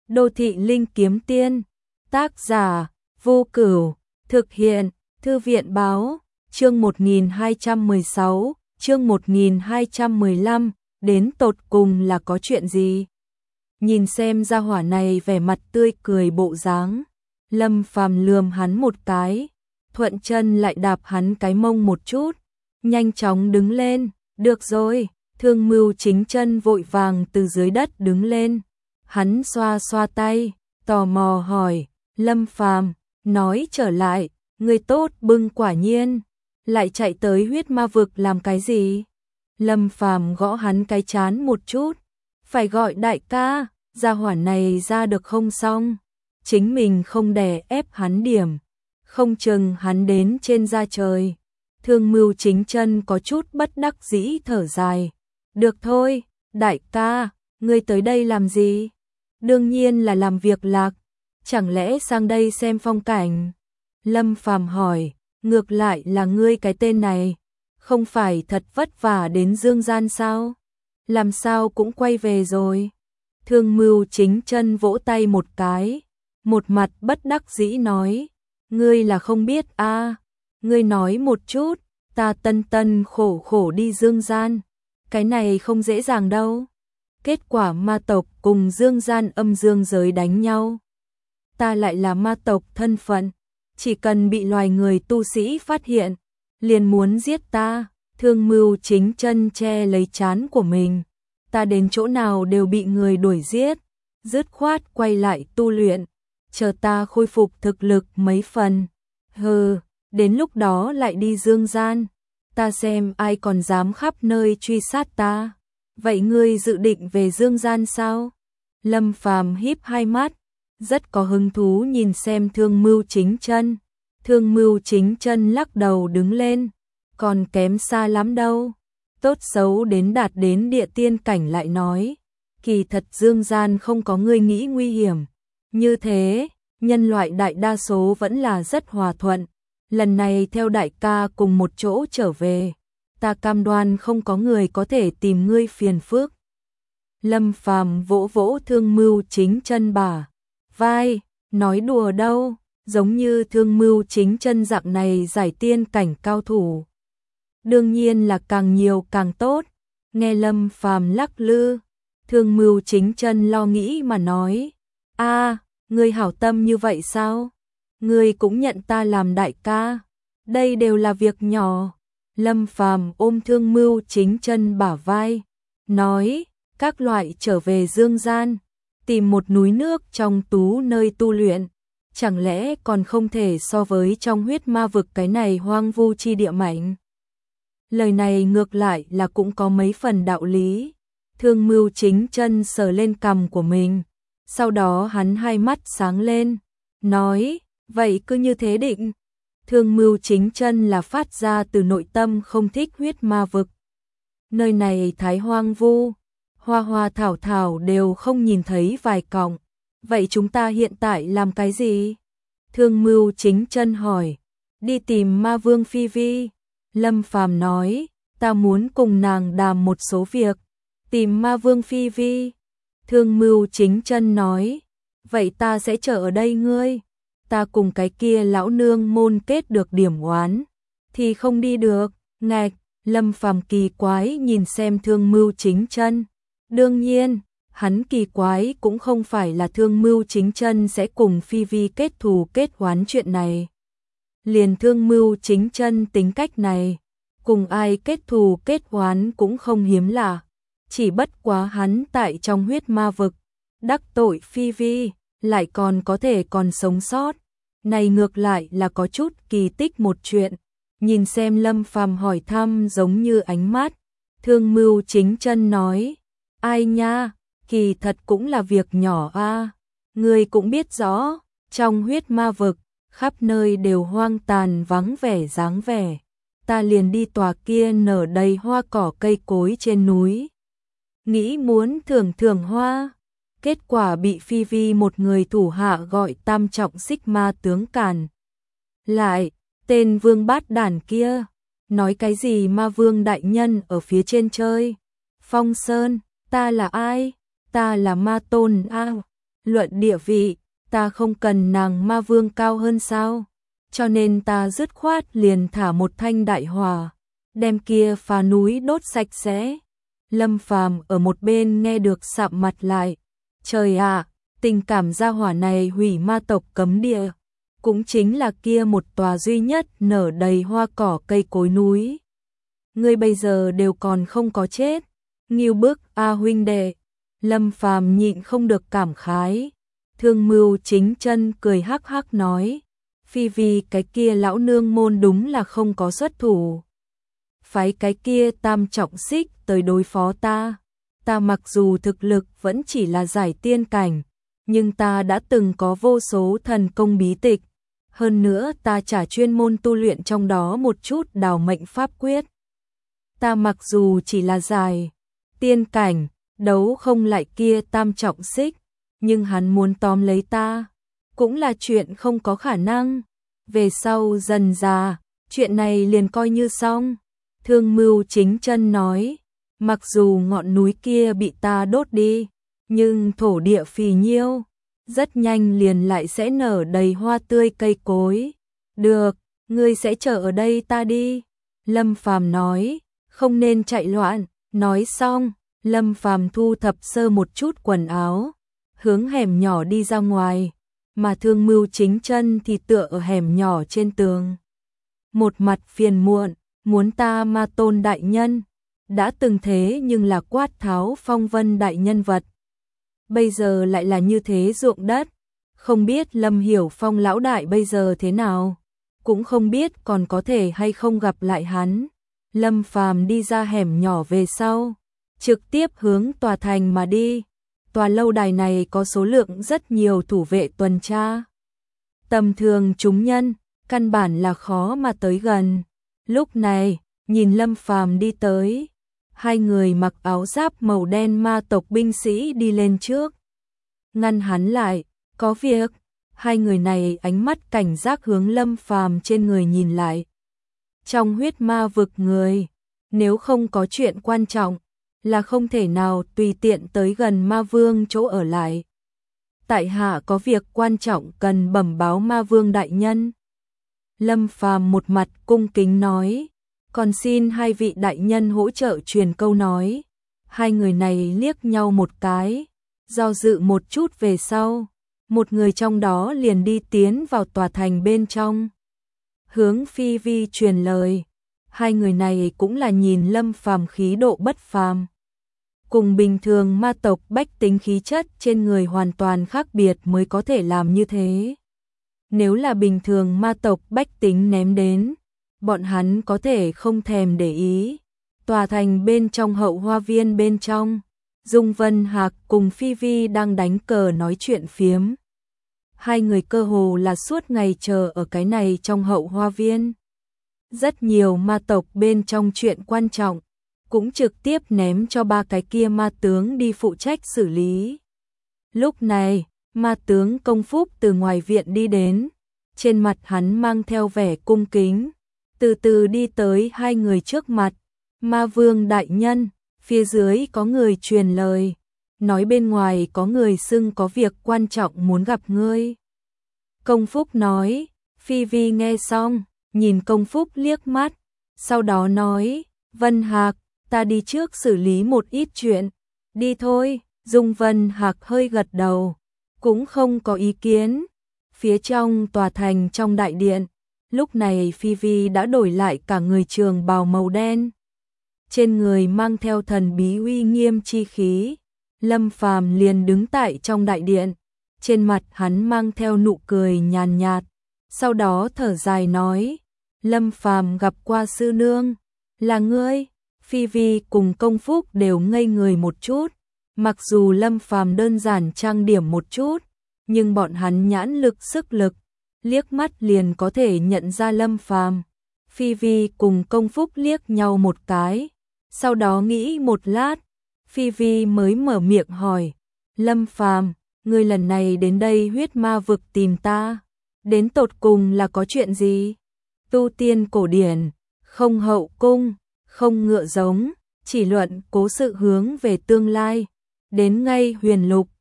Đô thị linh kiếm tiên. Tác giả Vô Cửu. Thực hiện Thư viện báo. Chương 1216, chương 1215, đến tột cùng là có chuyện gì? Nhìn xem gia hỏa này vẻ mặt tươi cười bộ dáng, Lâm Phàm lườm hắn một cái, thuận chân lại đạp hắn cái mông một chút, nhanh chóng đứng lên. Được rồi. Thương Mưu Chính Chân vội vàng từ dưới đất đứng lên, hắn xoa xoa tay, tò mò hỏi, Lâm Phàm, nói trở lại, người tốt bưng quả nhiên, lại chạy tới huyết ma vực làm cái gì? Lâm Phàm gõ hắn cái trán một chút, phải gọi đại ca, gia hỏa này ra được không xong, chính mình không đè ép hắn điểm, không chừng hắn đến trên da trời. Thương Mưu Chính Chân có chút bất đắc dĩ thở dài. Được thôi, đại ca, ngươi tới đây làm gì? Đương nhiên là làm việc lạc, chẳng lẽ sang đây xem phong cảnh? Lâm Phàm hỏi, ngược lại là ngươi cái tên này, không phải thật vất vả đến Dương Gian sao? Làm sao cũng quay về rồi? Thương Mưu Chính Chân vỗ tay một cái, một mặt bất đắc dĩ nói, ngươi là không biết a, ngươi nói một chút, ta tân tân khổ khổ đi Dương Gian, cái này không dễ dàng đâu. Kết quả ma tộc cùng Dương Gian âm dương giới đánh nhau. Ta lại là ma tộc thân phận, chỉ cần bị loài người tu sĩ phát hiện, liền muốn giết ta. Thương Mưu Chính Chân che lấy trán của mình, ta đến chỗ nào đều bị người đuổi giết, dứt khoát quay lại tu luyện, chờ ta khôi phục thực lực mấy phần. Hừ, đến lúc đó lại đi Dương Gian, ta xem ai còn dám khắp nơi truy sát ta. Vậy ngươi dự định về Dương Gian sao? Lâm Phàm híp hai mắt, rất có hứng thú nhìn xem Thương Mưu Chính Chân. Thương Mưu Chính Chân lắc đầu đứng lên, còn kém xa lắm đâu. Tốt xấu đến đạt đến địa tiên cảnh lại nói, kỳ thật Dương Gian không có ngươi nghĩ nguy hiểm. Như thế, nhân loại đại đa số vẫn là rất hòa thuận. Lần này theo đại ca cùng một chỗ trở về, ta cam đoan không có người có thể tìm ngươi phiền phức. Lâm Phàm vỗ vỗ Thương Mưu Chính Chân bả vai, nói đùa đâu, giống như Thương Mưu Chính Chân dạng này giải tiên cảnh cao thủ, đương nhiên là càng nhiều càng tốt. Nghe Lâm Phàm lắc lư, Thương Mưu Chính Chân lo nghĩ mà nói, a, ngươi hảo tâm như vậy sao? Ngươi cũng nhận ta làm đại ca, đây đều là việc nhỏ. Lâm Phàm ôm Thương Mưu Chính Chân bả vai, nói, các loại trở về Dương Gian, tìm một núi nước trong tú nơi tu luyện, chẳng lẽ còn không thể so với trong huyết ma vực cái này hoang vu chi địa mạnh? Lời này ngược lại là cũng có mấy phần đạo lý. Thương Mưu Chính Chân sờ lên cằm của mình, sau đó hắn hai mắt sáng lên, nói, vậy cứ như thế định. Thương Mưu Chính Chân là phát ra từ nội tâm không thích huyết ma vực. Nơi này thái hoang vu, hoa hoa thảo thảo đều không nhìn thấy vài cọng. Vậy chúng ta hiện tại làm cái gì? Thương Mưu Chính Chân hỏi. Đi tìm Ma Vương Phi Vi. Lâm Phàm nói, ta muốn cùng nàng đàm một số việc. Tìm Ma Vương Phi Vi. Thương Mưu Chính Chân nói, vậy ta sẽ chờ ở đây ngươi. Ta cùng cái kia lão nương môn kết được điểm oán, thì không đi được. Ngạch, Lâm Phàm kỳ quái nhìn xem Thương Mưu Chính Chân. Đương nhiên, hắn kỳ quái cũng không phải là Thương Mưu Chính Chân sẽ cùng Phi Vi kết thù kết oán chuyện này. Liền Thương Mưu Chính Chân tính cách này, cùng ai kết thù kết oán cũng không hiếm lạ. Chỉ bất quá hắn tại trong huyết ma vực, đắc tội Phi Vi, lại còn có thể còn sống sót. Này ngược lại là có chút kỳ tích một chuyện. Nhìn xem Lâm Phàm hỏi thăm giống như ánh mắt, Thương Mưu Chính Chân nói, ai nha, kỳ thật cũng là việc nhỏ a. Ngươi cũng biết rõ, trong huyết ma vực, khắp nơi đều hoang tàn vắng vẻ dáng vẻ. Ta liền đi tòa kia nở đầy hoa cỏ cây cối trên núi, nghĩ muốn thưởng thưởng hoa, kết quả bị Phi Vi một người thủ hạ gọi tam trọng xích ma tướng cản lại. Tên vương bát đản kia nói cái gì Ma Vương đại nhân ở phía trên chơi Phong Sơn, ta là ai? Ta là Ma Tôn a. Luận địa vị, ta không cần nàng ma vương cao hơn sao? Cho nên ta dứt khoát liền thả một thanh đại hỏa, đem kia phá núi đốt sạch sẽ. Lâm Phàm ở một bên nghe được sạm mặt lại. Trời ạ, tình cảm gia hỏa này hủy ma tộc cấm địa, cũng chính là kia một tòa duy nhất nở đầy hoa cỏ cây cối núi. Ngươi bây giờ đều còn không có chết, Ngưu bức a huynh đệ. Lâm Phàm nhịn không được cảm khái. Thương Mưu Chính Chân cười hắc hắc nói, Phi Vi cái kia lão nương môn đúng là không có xuất thủ. Phái cái kia tam trọng xích tới đối phó ta. Ta mặc dù thực lực vẫn chỉ là giải tiên cảnh, nhưng ta đã từng có vô số thần công bí tịch. Hơn nữa ta chả chuyên môn tu luyện trong đó một chút đào mệnh pháp quyết. Ta mặc dù chỉ là giải tiên cảnh, đấu không lại kia tam trọng xích, nhưng hắn muốn tóm lấy ta, cũng là chuyện không có khả năng. Về sau dần già, chuyện này liền coi như xong. Thương Mưu Chính Chân nói, mặc dù ngọn núi kia bị ta đốt đi, nhưng thổ địa phì nhiêu, rất nhanh liền lại sẽ nở đầy hoa tươi cây cối. Được, ngươi sẽ chờ ở đây ta đi. Lâm Phàm nói, không nên chạy loạn. Nói xong, Lâm Phàm thu thập sơ một chút quần áo, hướng hẻm nhỏ đi ra ngoài, mà Thương Mưu Chính Chân thì tựa ở hẻm nhỏ trên tường. Một mặt phiền muộn, muốn ta Ma Tôn đại nhân, đã từng thế nhưng là Quát Tháo phong vân đại nhân vật. Bây giờ lại là như thế ruộng đất, không biết Lâm Hiểu Phong lão đại bây giờ thế nào, cũng không biết còn có thể hay không gặp lại hắn. Lâm Phàm đi ra hẻm nhỏ về sau, trực tiếp hướng tòa thành mà đi. Tòa lâu đài này có số lượng rất nhiều thủ vệ tuần tra. Tầm thường chúng nhân, căn bản là khó mà tới gần. Lúc này, nhìn Lâm Phàm đi tới, hai người mặc áo giáp màu đen ma tộc binh sĩ đi lên trước. Ngăn hắn lại, có việc. Hai người này ánh mắt cảnh giác hướng Lâm Phàm trên người nhìn lại. Trong huyết ma vực người, nếu không có chuyện quan trọng, là không thể nào tùy tiện tới gần ma vương chỗ ở lại. Tại hạ có việc quan trọng cần bẩm báo ma vương đại nhân. Lâm Phàm một mặt cung kính nói, còn xin hai vị đại nhân hỗ trợ truyền câu nói. Hai người này liếc nhau một cái, do dự một chút về sau, một người trong đó liền đi tiến vào tòa thành bên trong, hướng Phi Vi truyền lời. Hai người này cũng là nhìn Lâm Phàm khí độ bất phàm, cùng bình thường ma tộc bách tính khí chất trên người hoàn toàn khác biệt mới có thể làm như thế. Nếu là bình thường ma tộc bách tính ném đến, bọn hắn có thể không thèm để ý. Tòa thành bên trong hậu hoa viên bên trong, Dung Vân Hạc cùng Phi Vi đang đánh cờ nói chuyện phiếm. Hai người cơ hồ là suốt ngày chờ ở cái này trong hậu hoa viên. Rất nhiều ma tộc bên trong chuyện quan trọng, cũng trực tiếp ném cho ba cái kia ma tướng đi phụ trách xử lý. Lúc này, ma tướng Công Phúc từ ngoài viện đi đến, trên mặt hắn mang theo vẻ cung kính, từ từ đi tới hai người trước mặt. Ma vương đại nhân, phía dưới có người truyền lời, nói bên ngoài có người xưng có việc quan trọng muốn gặp ngươi. Công Phúc nói. Phi Vi nghe xong, nhìn Công Phúc liếc mắt, sau đó nói, Vân Hạc, ta đi trước xử lý một ít chuyện. Đi thôi. Dung Vân Hạc hơi gật đầu, cũng không có ý kiến. Phía trong tòa thành trong đại điện, lúc này Phi Vi đã đổi lại cả người trường bào màu đen, trên người mang theo thần bí uy nghiêm chi khí. Lâm Phàm liền đứng tại trong đại điện, trên mặt hắn mang theo nụ cười nhàn nhạt, sau đó thở dài nói, Lâm Phàm gặp qua sư nương. Là ngươi? Phi Vi cùng Công Phúc đều ngây người một chút, mặc dù Lâm Phàm đơn giản trang điểm một chút, nhưng bọn hắn nhãn lực sức lực, liếc mắt liền có thể nhận ra Lâm Phàm. Phi Vi cùng Công Phúc liếc nhau một cái, sau đó nghĩ một lát, Phi Vi mới mở miệng hỏi, Lâm Phàm, ngươi lần này đến đây huyết ma vực tìm ta, đến tột cùng là có chuyện gì? Tu tiên cổ điển, không hậu cung, không ngựa giống, chỉ luận cố sự hướng về tương lai, đến ngay huyền lục,